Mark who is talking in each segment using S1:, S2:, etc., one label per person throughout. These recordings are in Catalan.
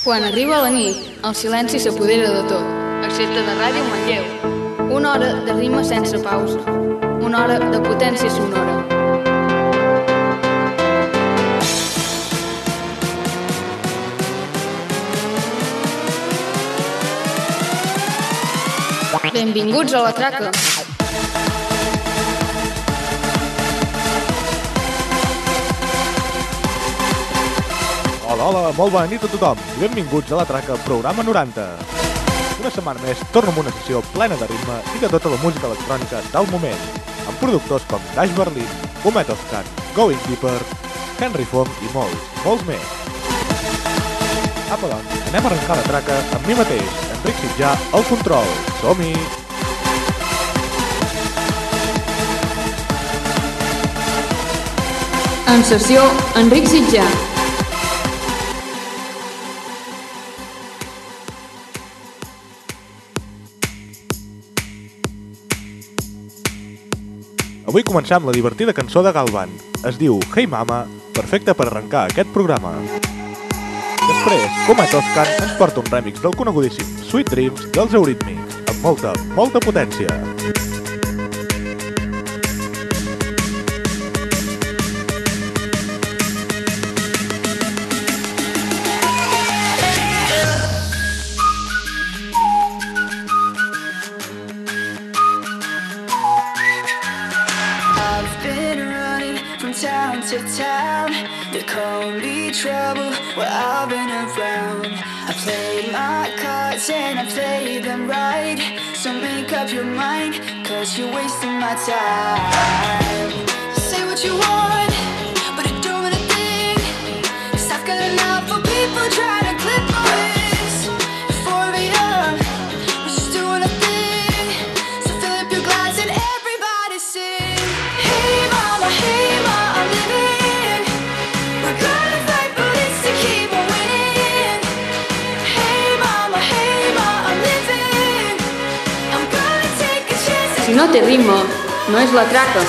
S1: Quan arriba la nit, el silenci s'apodera de tot, excepte de Ràdio Manlleu. Una hora de ritme sense pausa, una hora de potència sonora. Benvinguts a la traca.
S2: Hola, molt bona nit a tothom i benvinguts a la traca programa 90. Una setmana més torno amb una sessió plena de ritme i de tota la música electrònica del moment, amb productors com Dash Berlin, Umet Oscar, Going Deeper, Henry Fong i molts més. Apa doncs, anem a arrencar la traca amb mi mateix, Enric Sitjà, al control. Som-hi!
S1: En sessió, Enric Sitjà.
S2: Avui començam amb la divertida cançó de Galvan. Es diu Hey Mama, perfecta per arrencar aquest programa. Després, Umet Oscar ens porta un remix del conegudíssim Sweet Dreams dels Eurythmics, amb molta potència.
S3: Town to town, they call me trouble, well I've been around. I played my cards and I played them right, so make up your mind, cause you're wasting my time. Say what you want, but it don't mean a thing, cause I've got enough of people trying to clip my wings. Before we young, we're just doing a thing, so fill up your glass and everybody sing. Hey mama, hey mama,
S1: si no té ritme, no és la traca.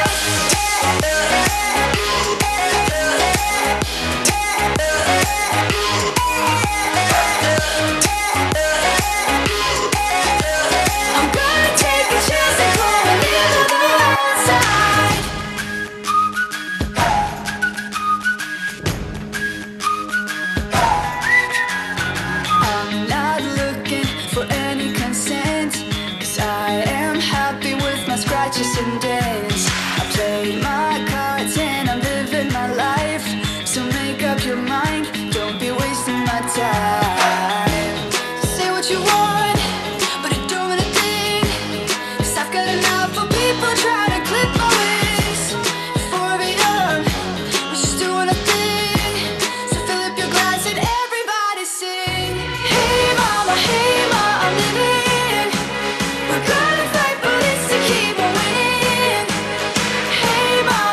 S3: And dance. I played my cards and I'm living my life, so make up your mind, don't be wasting my time. Say what you want, but it don't mean a thing, cause I've got enough of people trying to clip my wings. Before we young, we're just doing a thing, so fill up your glass and everybody sing. Hey mama, I'm living, we're gonna fight, but it's to keep on winning. Hey mama,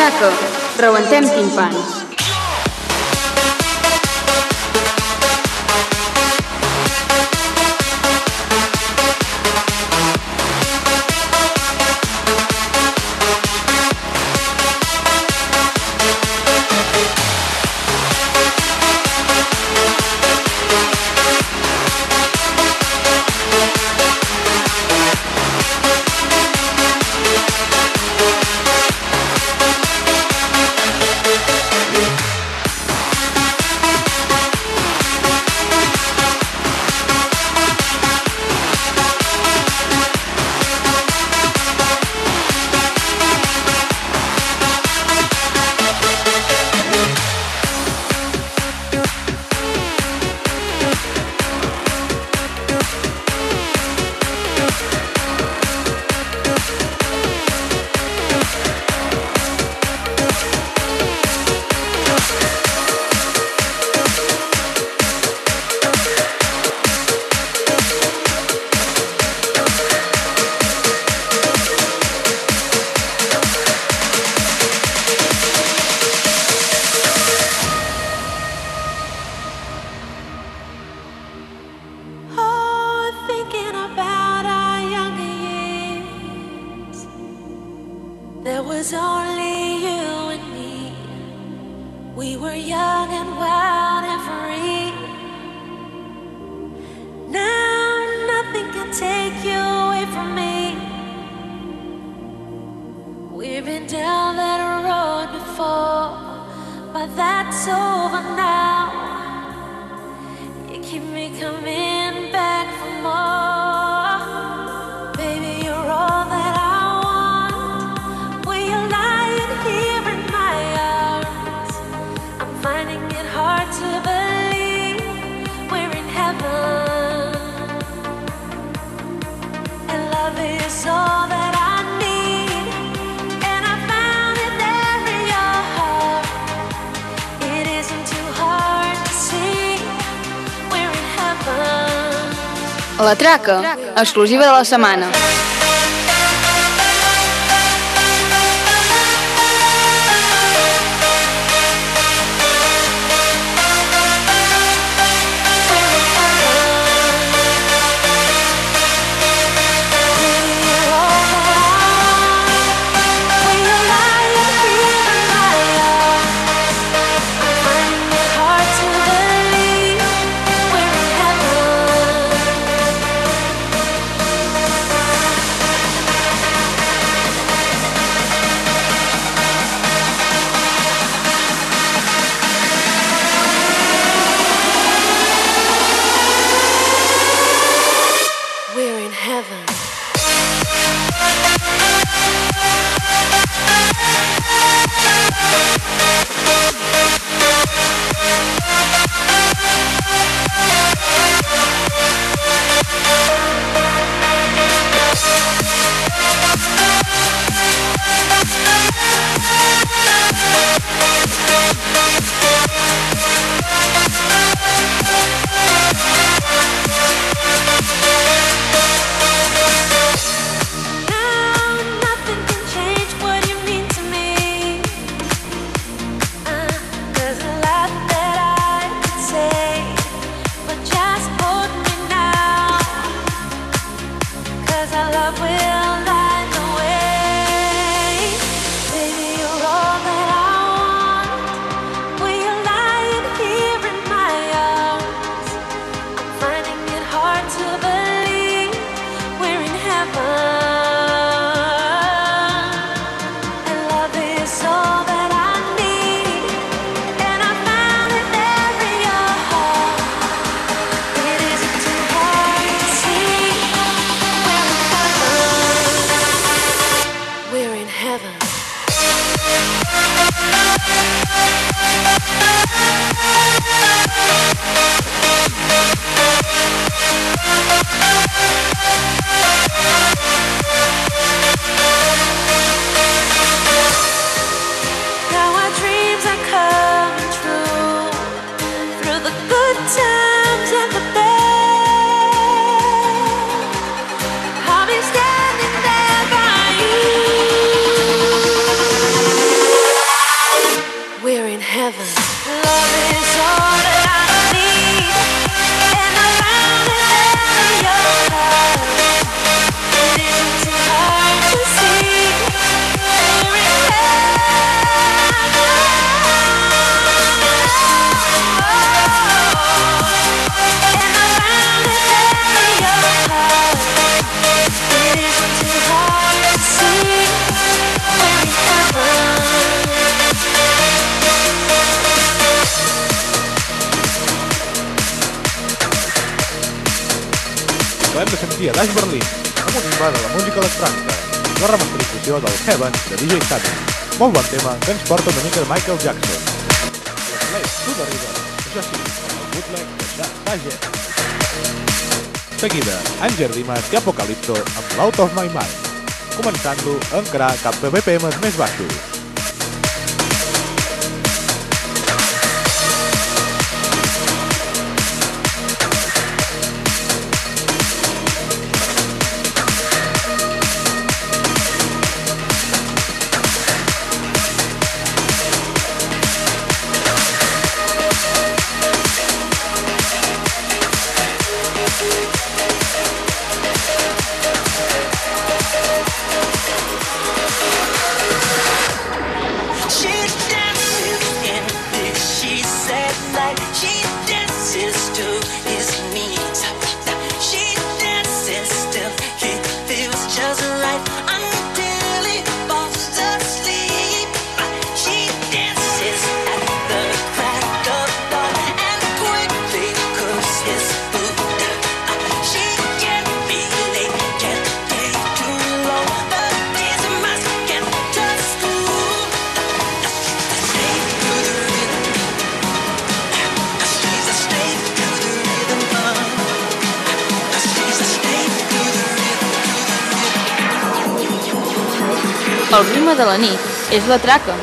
S1: traca rebentem timpans. La traca exclusiva de la setmana.
S4: We're in heaven.
S2: acabem de sentir a Dash Berlin, amb un himne de la música electrònica, la remasterització del Heaven de DJ Satan. Molt bon tema que ens porta una mica de Michael Jackson. L'Slave to the River, això sí, amb el bootleg de Dajet. Seguida, Anger Dimas i Apocalypto amb l'Out of My Mind, començant-lo a encarar cap a BPMs més baixos.
S1: El ritme de la nit és la traca.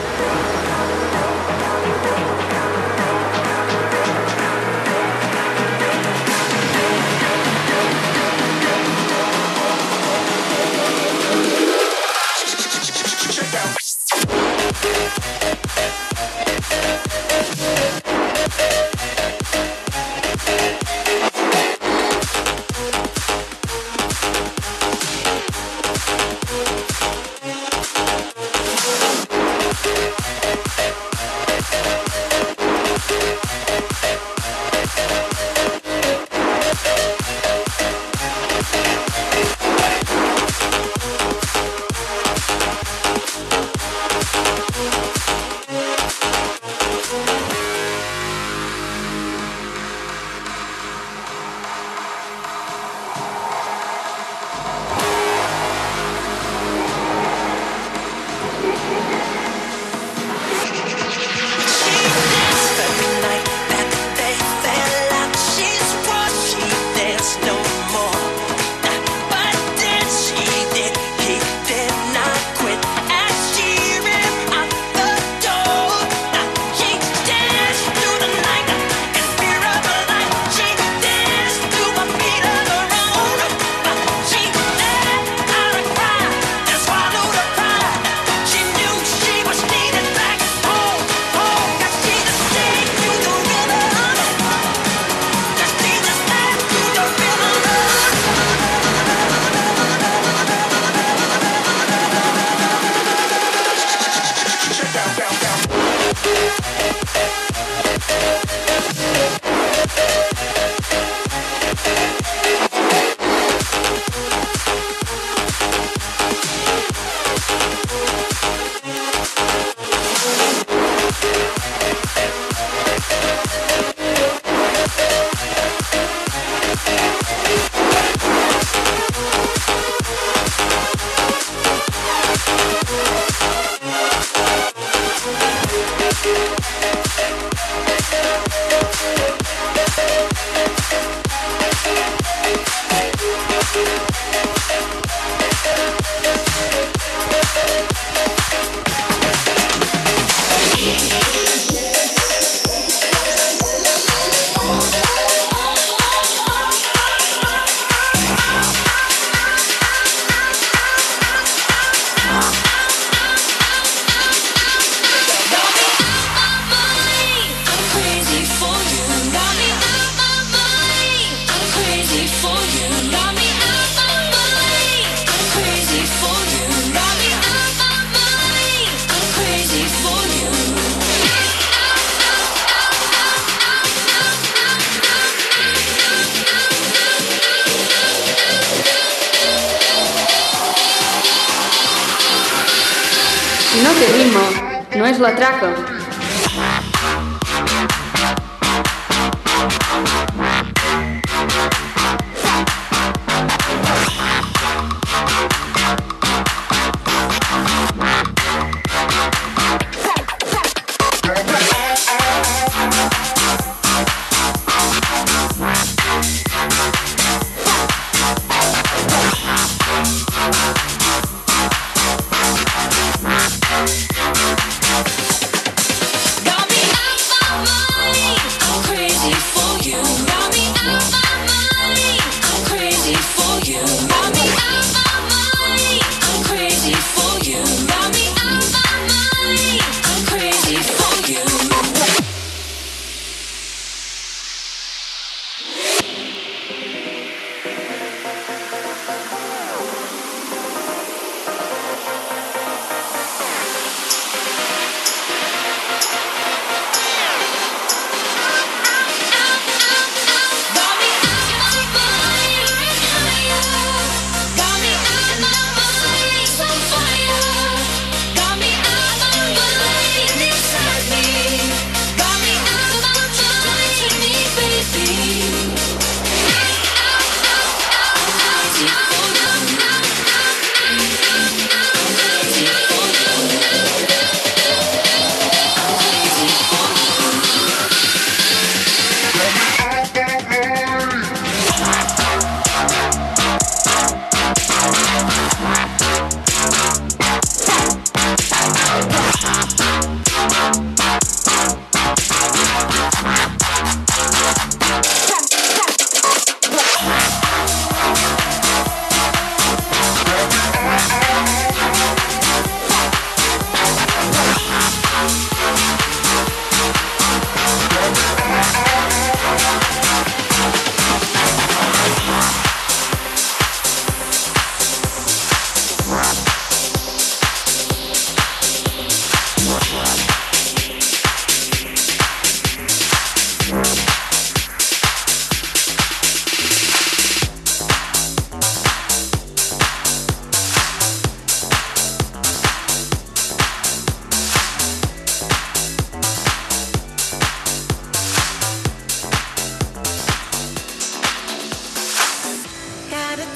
S1: Si no té ritme, no és la traca.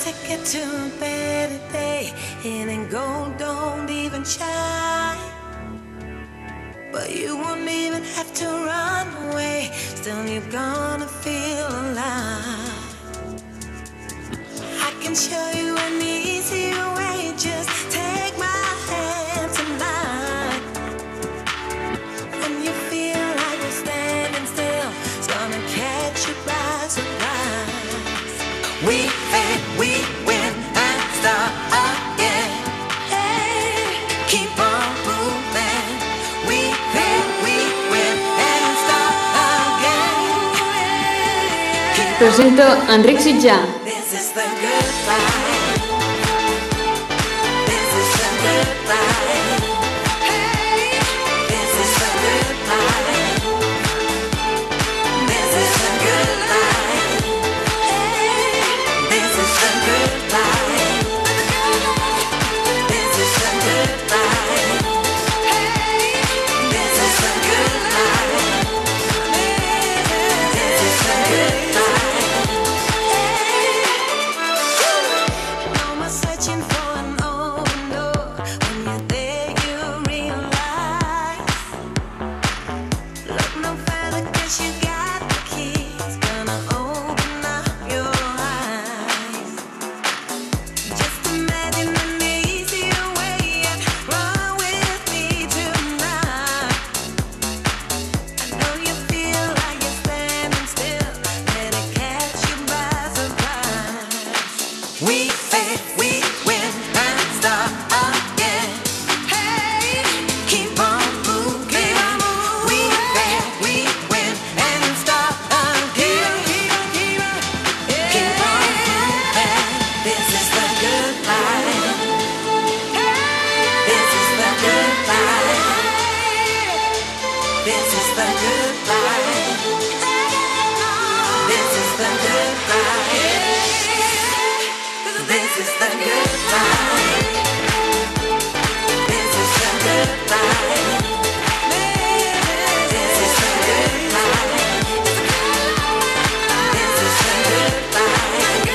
S4: ticket to a better day, and gold don't even shine. But you won't even have to run away, still you're gonna feel alive. I can show you an easier way, just take my hand tonight. When you feel like you're standing still, it's gonna catch you by surprise. We fade, we win and start again. Hey, keep on moving. We fade, we win and start again.
S1: Presento Enric Sitjà.
S4: This is the good life. This is the good life. Hey, this is the good life. This is the good life. Hey, this is the good life. This is the good life. Hey, this is the good life. This is the good life. No more searching for an open door. When you're there, you realize. Look no further 'cause you got the keys. Gonna open up your eyes. Just imagine an easier way and run with me tonight. I know you feel like you're standing still. Let it catch you by surprise. We fade, we win and start again. Hey, keep on moving. We fade, we win and start again. Keep on moving. This is the good life. This is the good life. This is the good life. This is the good life. This is the good life. This is the good life. This is the good life. This is the good life.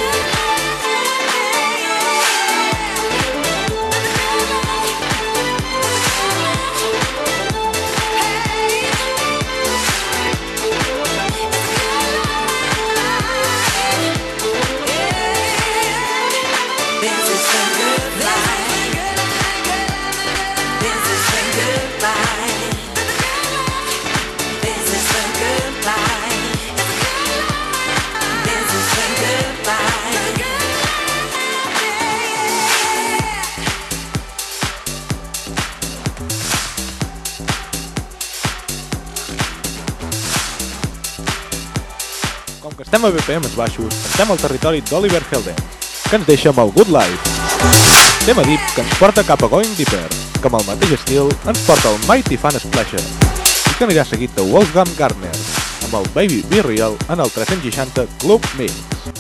S4: This is the good life. This is the good life. This is the good life. This is the good life.
S2: Com que estem a BPMs baixos, estem al territori d'Oliver Heldens, que ens deixa amb el Good Life. Tema deep que ens porta cap a Going Deeper, que amb el mateix estil ens porta el Mighty Fan Splasher, i que anirà seguit de Wolfgang Gardner, amb el Baby Be Real en el 360 Club Mix.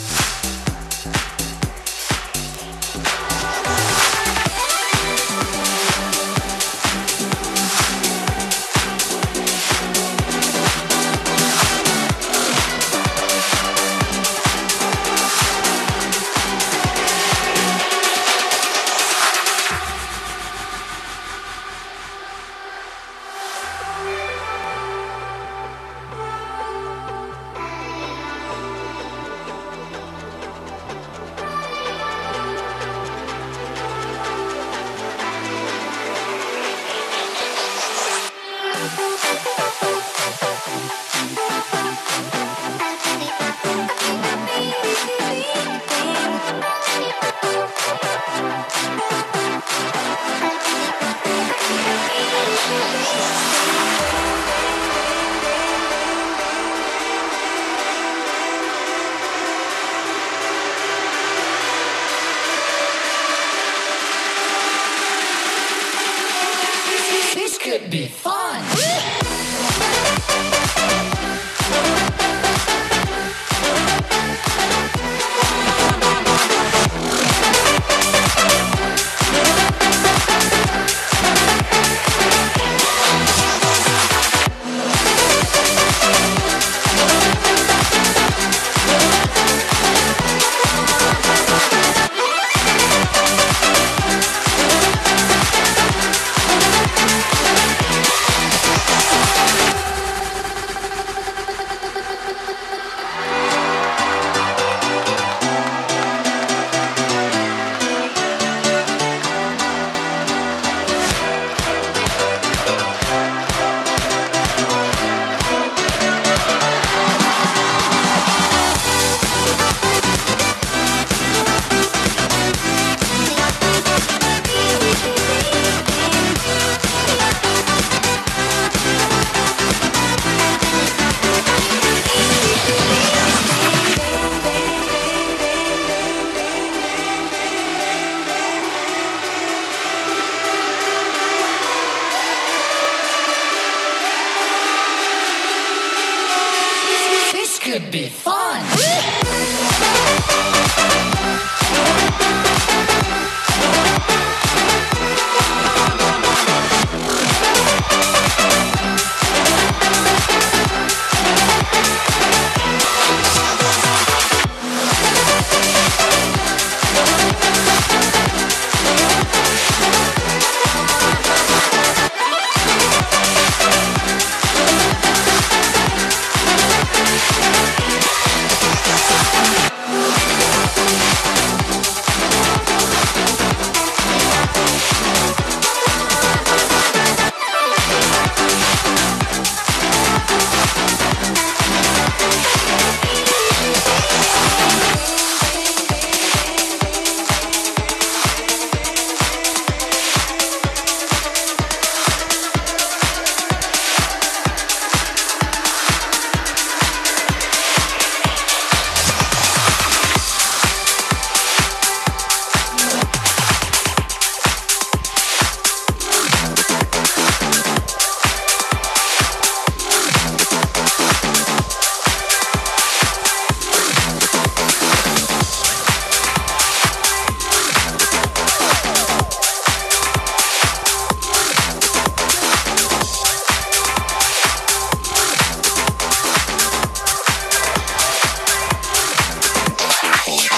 S3: This could be fun.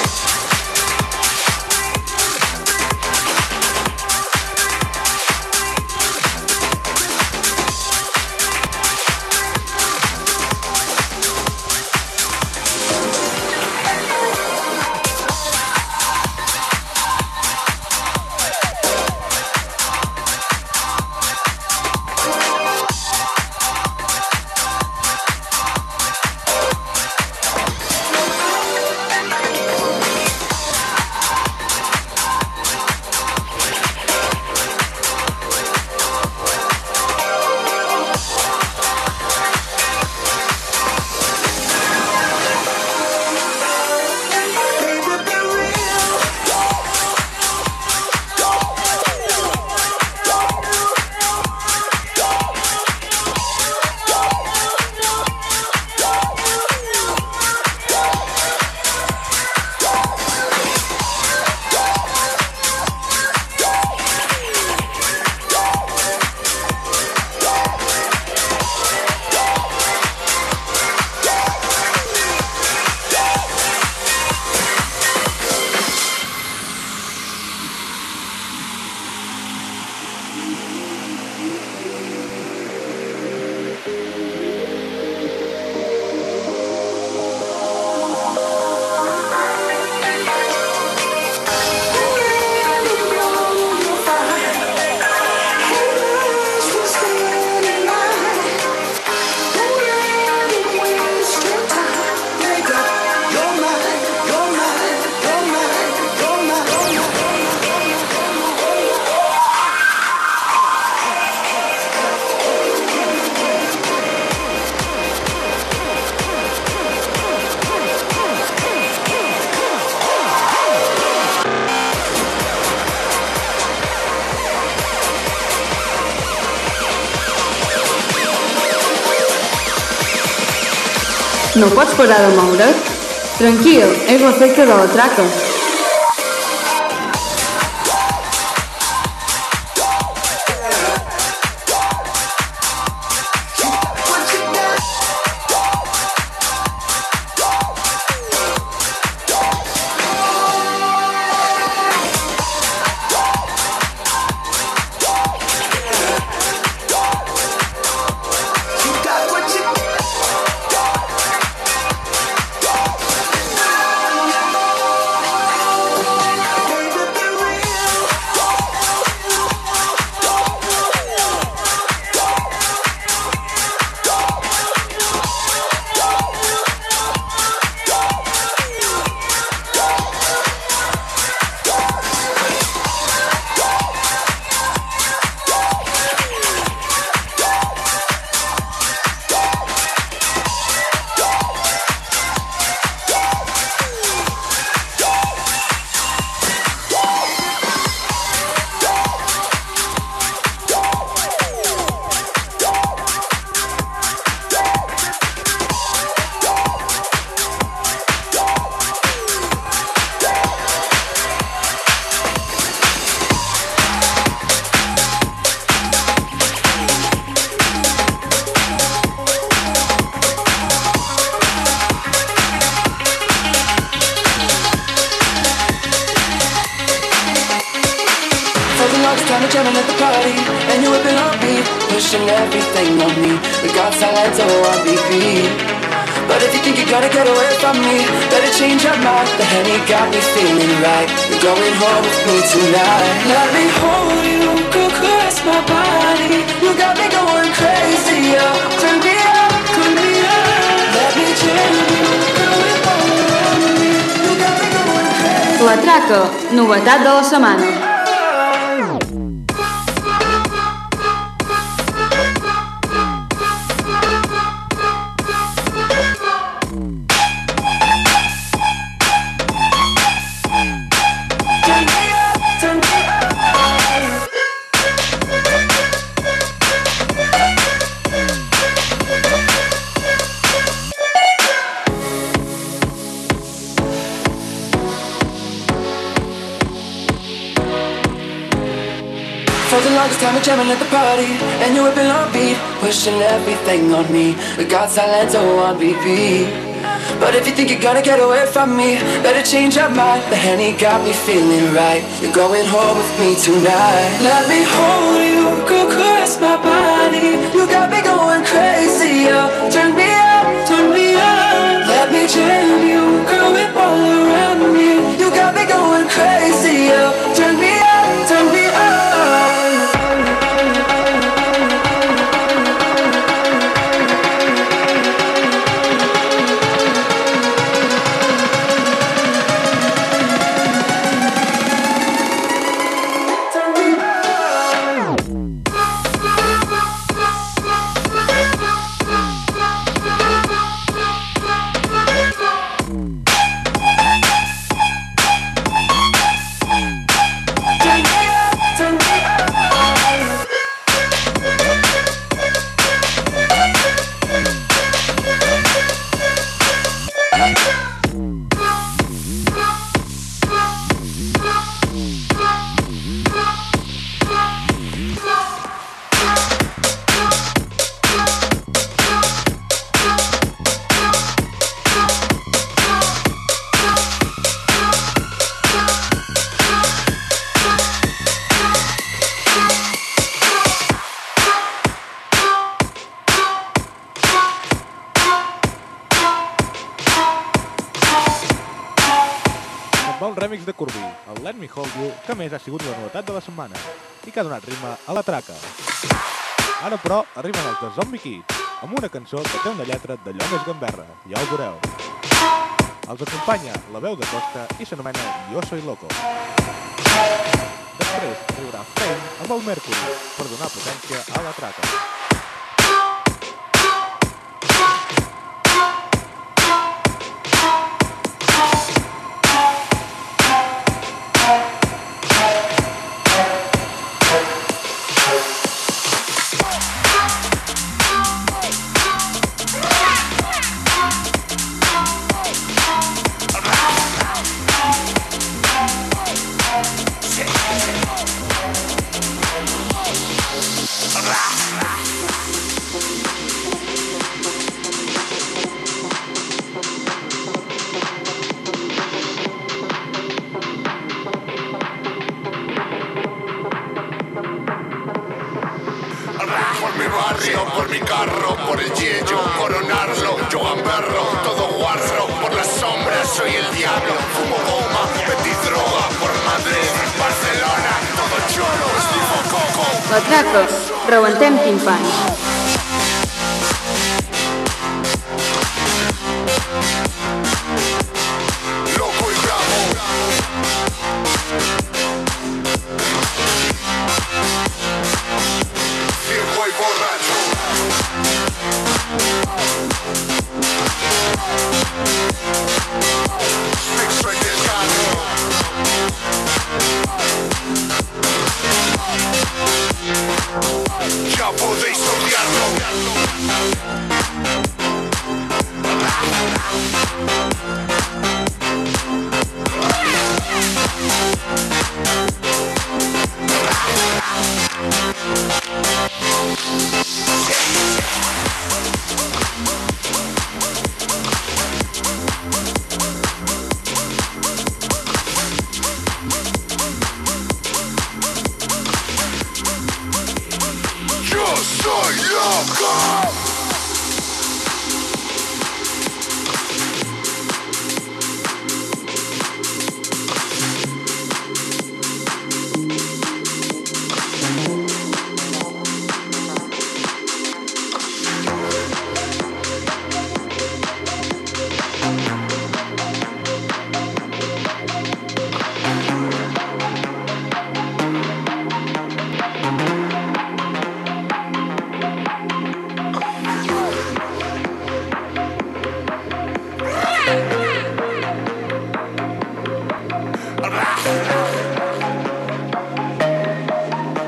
S1: No pots parar de moure't? Tranquil, és l'efecte de la traca.
S5: jamming at the party, and you whipping on beat, pushing everything on me. We got silence on repeat. But if you think you're gonna get away from me, better change your mind. The Henny got me feeling right. You're going home with me tonight. Let me hold you, go caress my body. You got me going crazy, yo. Turn me up, turn me up. Let me jam you, going all on me. You got me going crazy.
S1: La traca, novetat de la setmana.
S5: For the longest time we're jamming at the party, and you're whipping on beat, pushing everything on me. We got silence on repeat. But if you think you're gonna get away from me, better change your mind. The Henny got me feeling right. You're going home with me tonight. Let me hold you, go caress my body. You got me going crazy, yo. Turn me up, turn me up. Let me jam you, girl, with all around me. You got me going crazy, yo. Turn me up, turn me up.
S2: remix de Corbí, el Let Me Hold You, que més ha sigut la novetat de la setmana i que ha donat ritme a la traca. Ara, però, arriben els de Zombie Kids, amb una cançó que té una lletra d'allò més gamberra, ja ho veureu. Els acompanya la veu de Costa i s'anomena Yo Soy Loco. Després arribarà Fame amb el Mercury per donar potència a la traca.
S6: Por mi carro, por el yello, coronarlo, yo gamberro, todo guarro, por las sombras soy el diablo, fumo goma, metí droga, por Madrid, Barcelona, todo cholo, esnivo coco.
S1: La traca, rebentem timpans.
S6: Loco y bravo. Viejo y borracho. Sticks right del carro. Ya podéis odiarlo. Yo soy loco.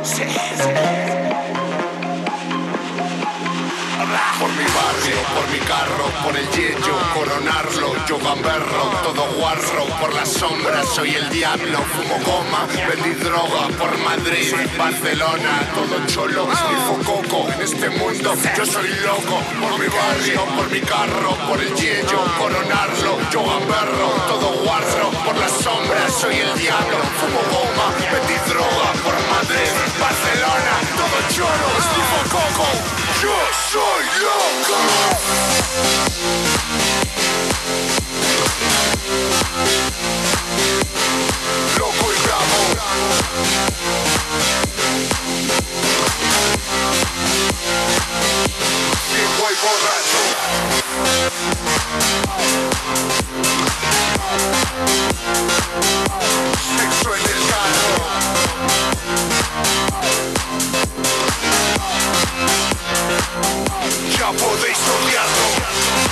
S6: Por mi barrio, por mi carro, por el yello, coronarlo, yo gamberro, todo guarro, por las sombras soy el diablo, fumo goma, vendí droga por Madrid, Barcelona, todo cholo, mi coco en este mundo, yo soy loco, por mi barrio, por mi carro, por el yello, coronarlo, yo gamberro, todo guarro, por las sombras soy el diablo, fumo goma, vendí droga por Madrid, Barcelona, todo cholo, mi coco, yo soy loco. Loco y bravo. Ciego y borracho. Sexo en el carro. Ya podéis odiarlo.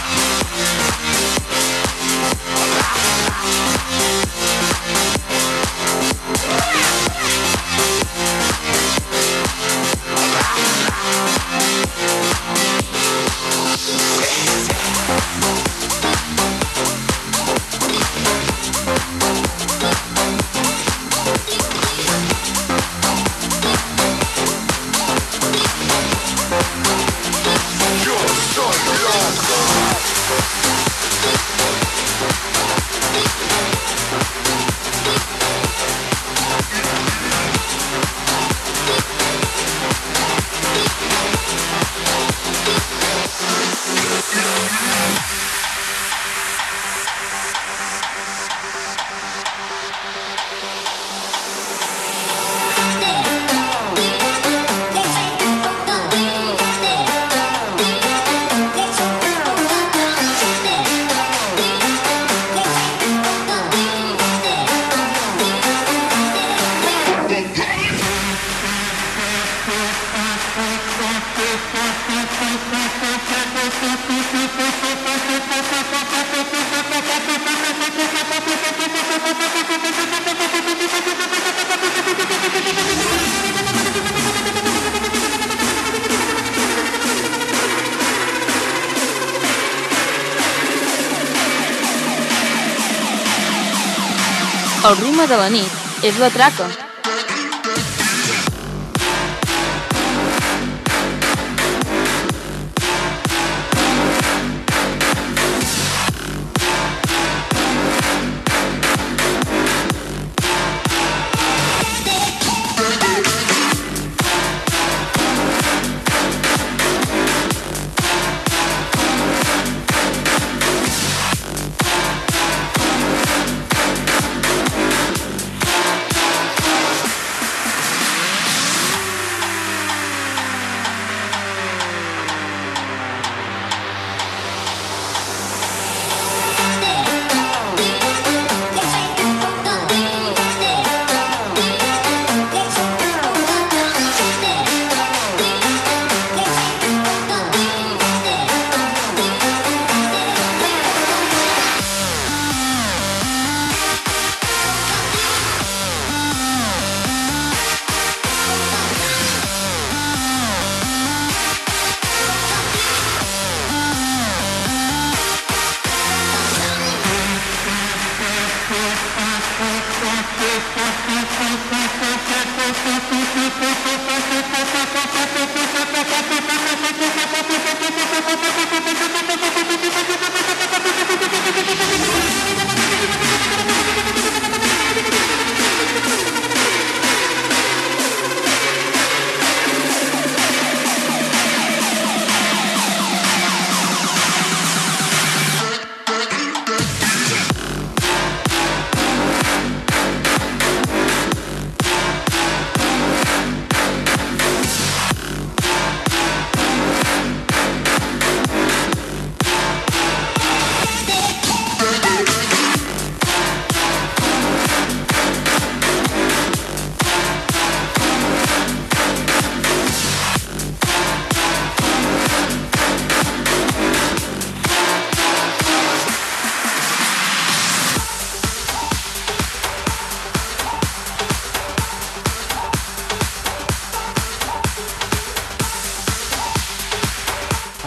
S1: El ritme de la nit és la traca.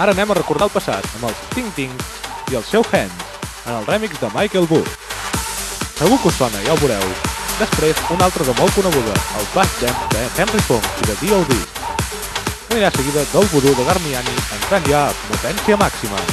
S2: Ara anem a recordar el passat amb els Ting Ting i el seu Hands en el remix de Michael Bull. Segur que us sona, ja ho veureu. Després, una altra de molt coneguda, el Bass Dance de Henry Funk i de D.O.D. Anirà seguida del Voodoo de Garmiani, entrant ja a potència màxima.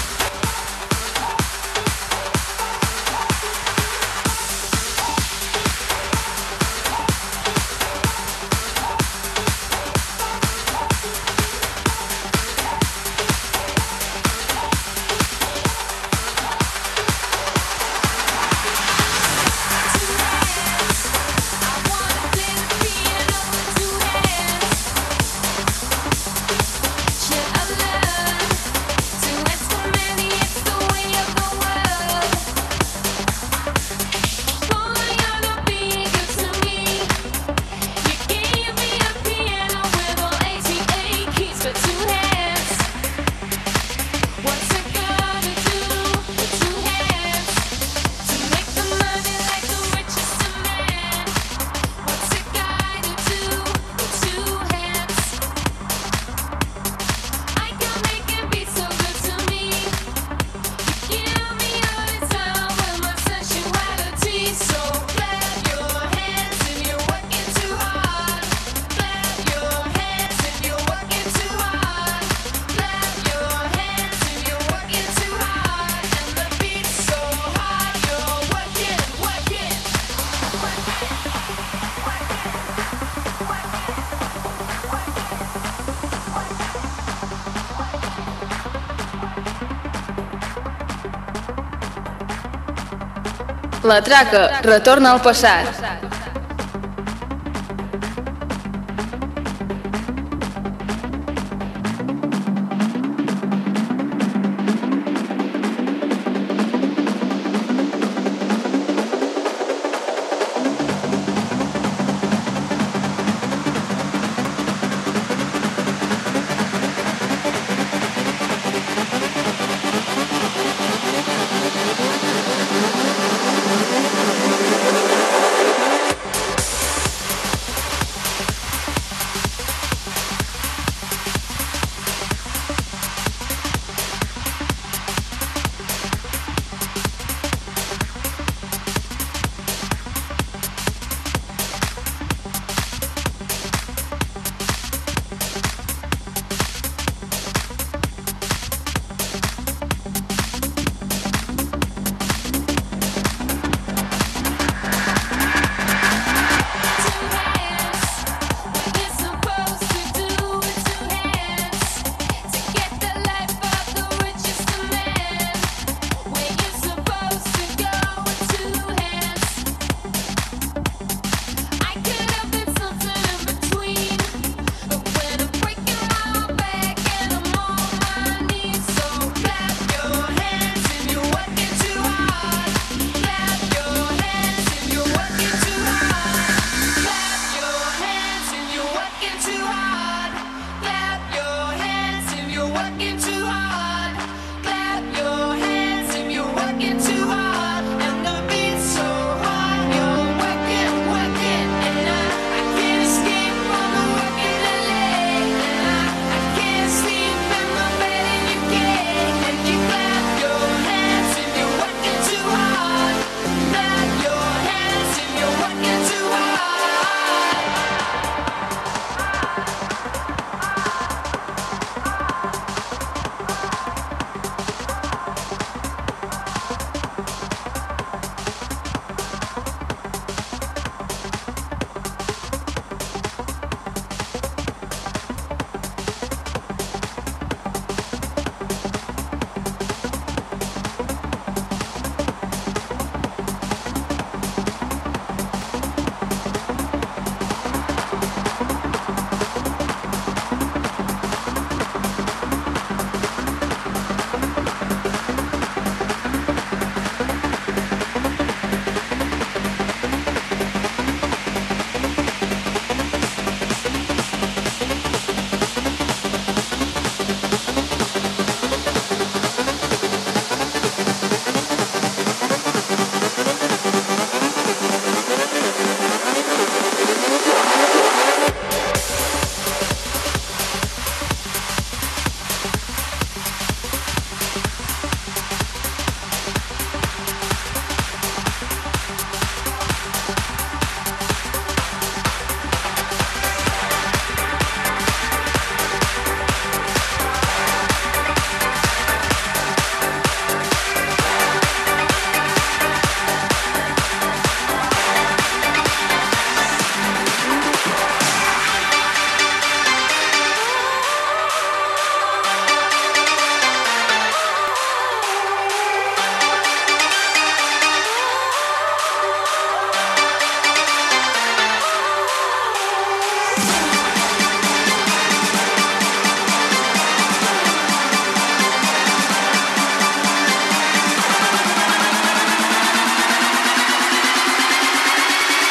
S1: La traca retorna al passat.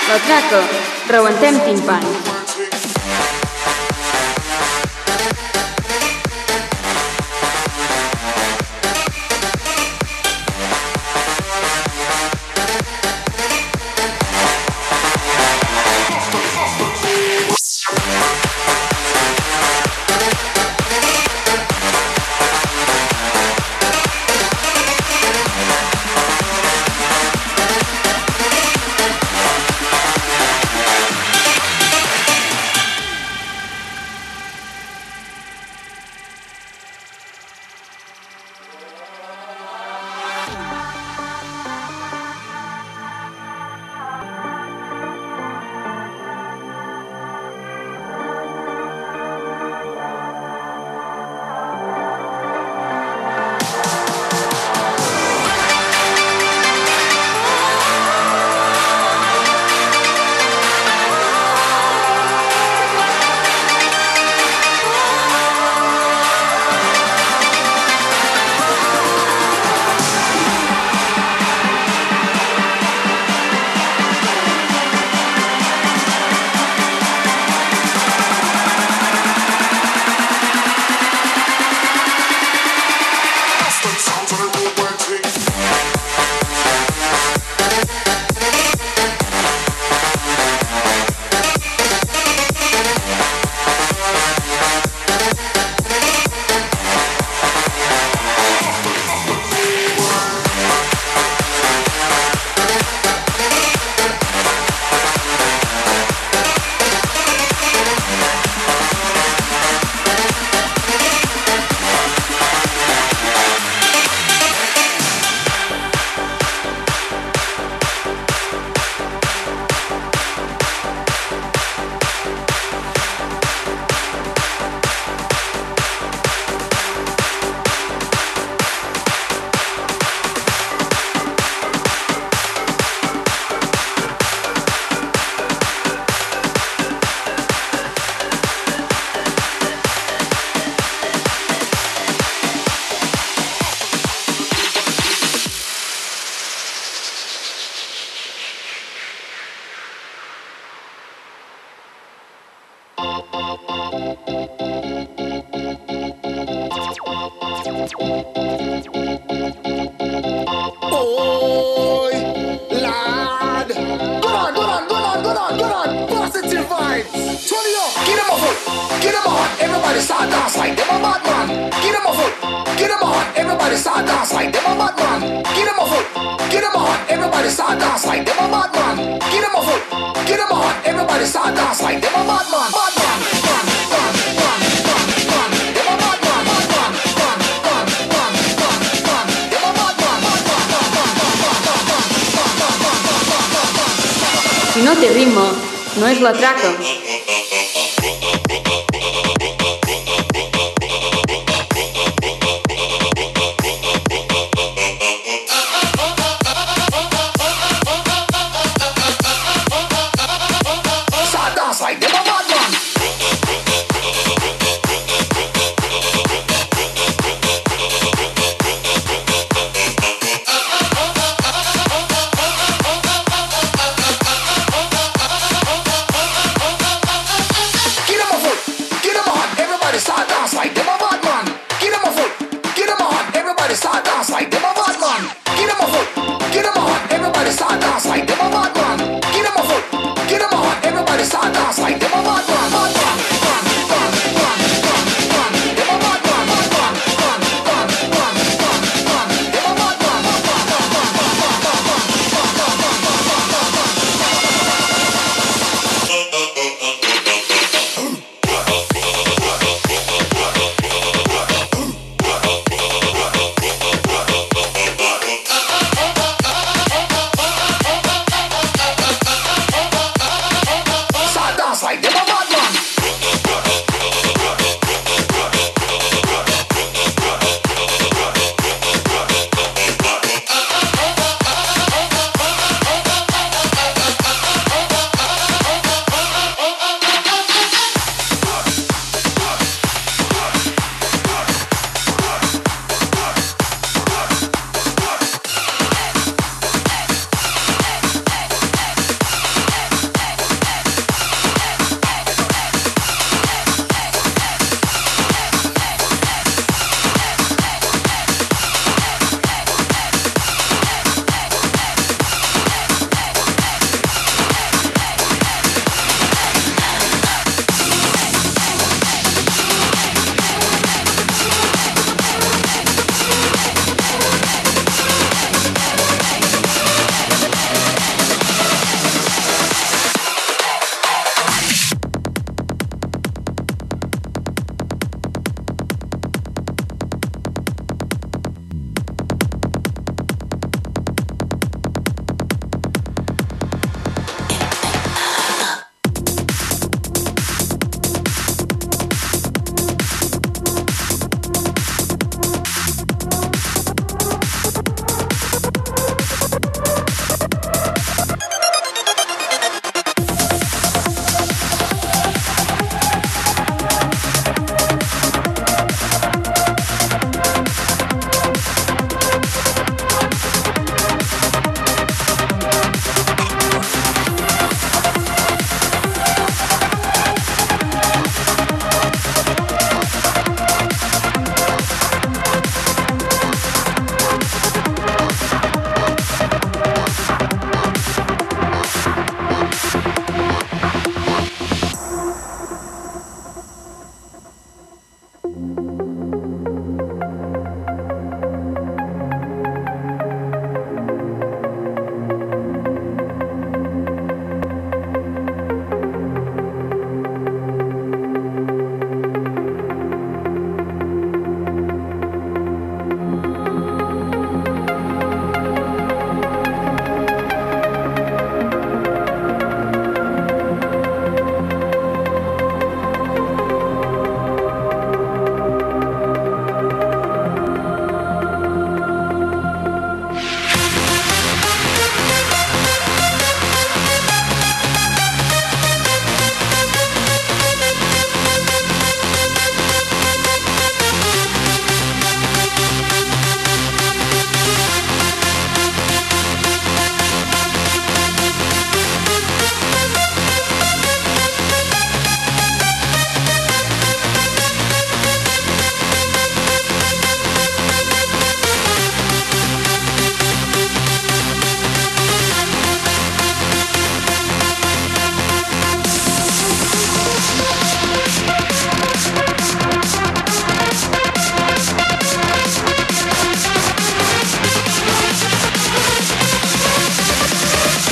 S1: La traca, rebentem timpans.
S6: Boy, lad. Good on. Positive vibes. Turn it up. Get him a foot. Get him on. Everybody start dance like them a bad man. Get him a foot. Get him on. Everybody start dance like them a bad man. Get him a foot. Get him on. Everybody start dance like them a bad man. Get him a foot. Get him on. Everybody start dance like them a bad man. Bad man.
S1: Si no té ritme, no és la traca.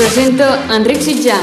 S1: presenta Enric Sitjà.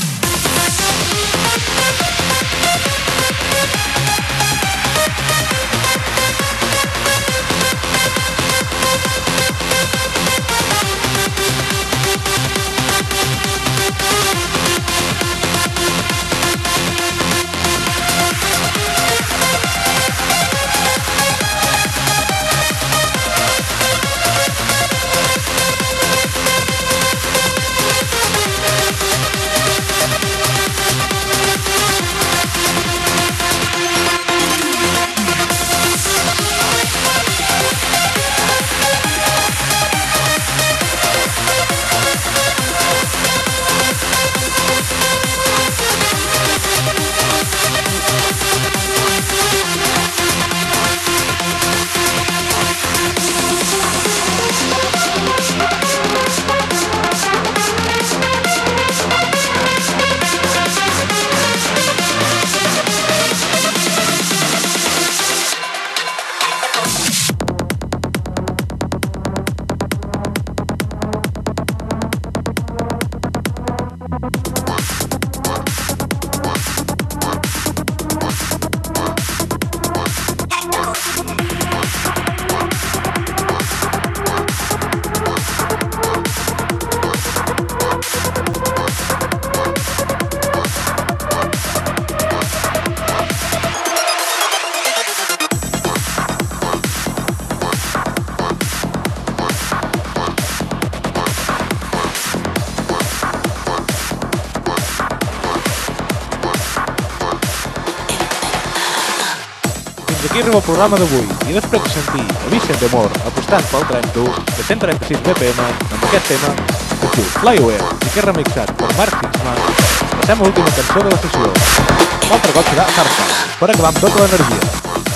S2: Aquí arriba el programa d'avui i després de sentir a Vicent Amor apostant pel 31 de 136 BPM amb aquest tema que es diu Flyware i que és remixat per Mark Hitzman, passem a l'última cançó de la sessió. L'altre cop serà Hardstyle, per acabar amb tota l'energia.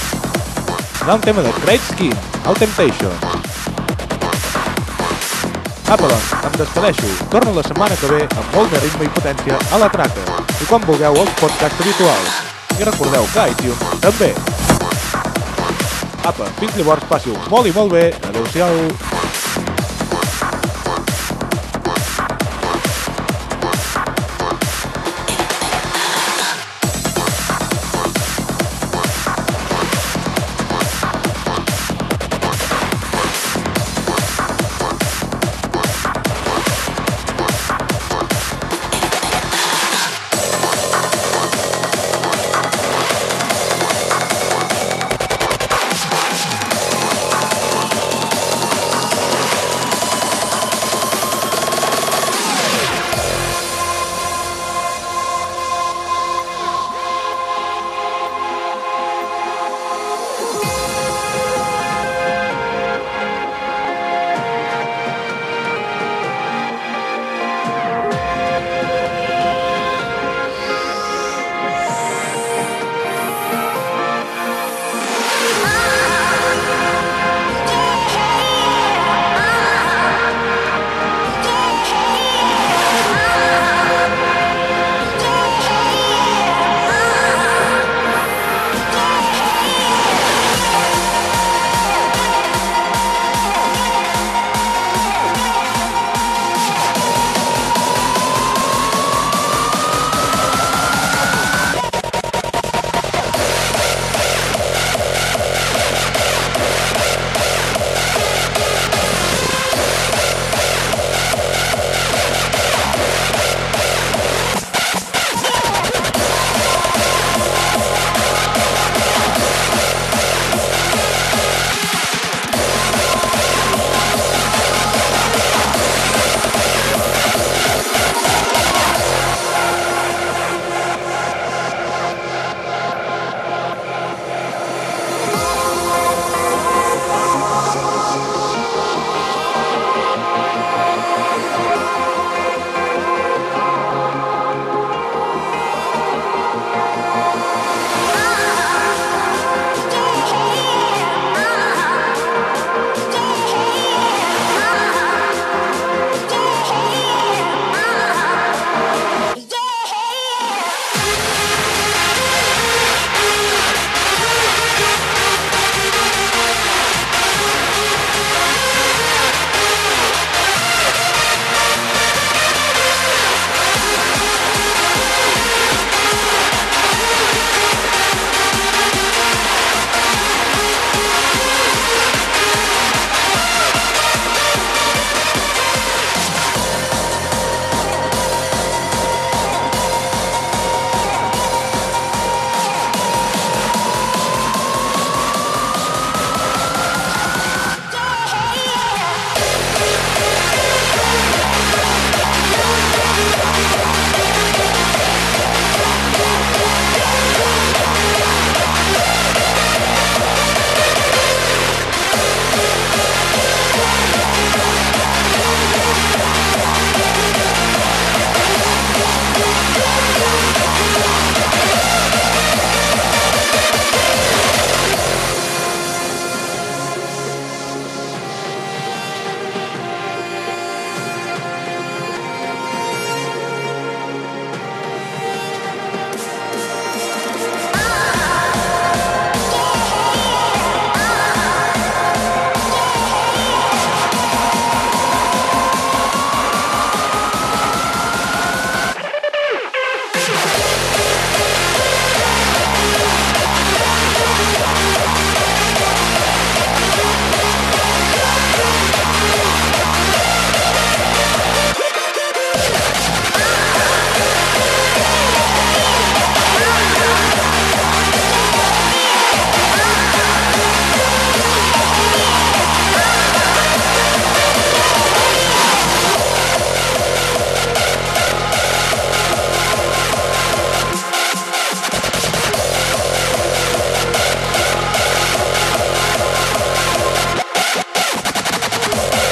S2: Serà un tema de Great Skin, All Temptation. Apa doncs, em despedeixo. Torno la setmana que ve amb molt de ritme i potència a la traca i quan vulgueu els podcasts habituals. I recordeu que iTunes també. Apa, fins llavors passi-ho molt i molt bé. Adéu-siau.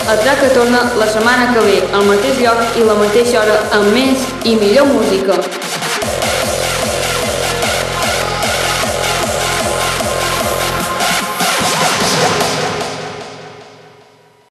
S1: Atraca torna la setmana que ve, al mateix lloc i la mateixa hora, amb més i millor música.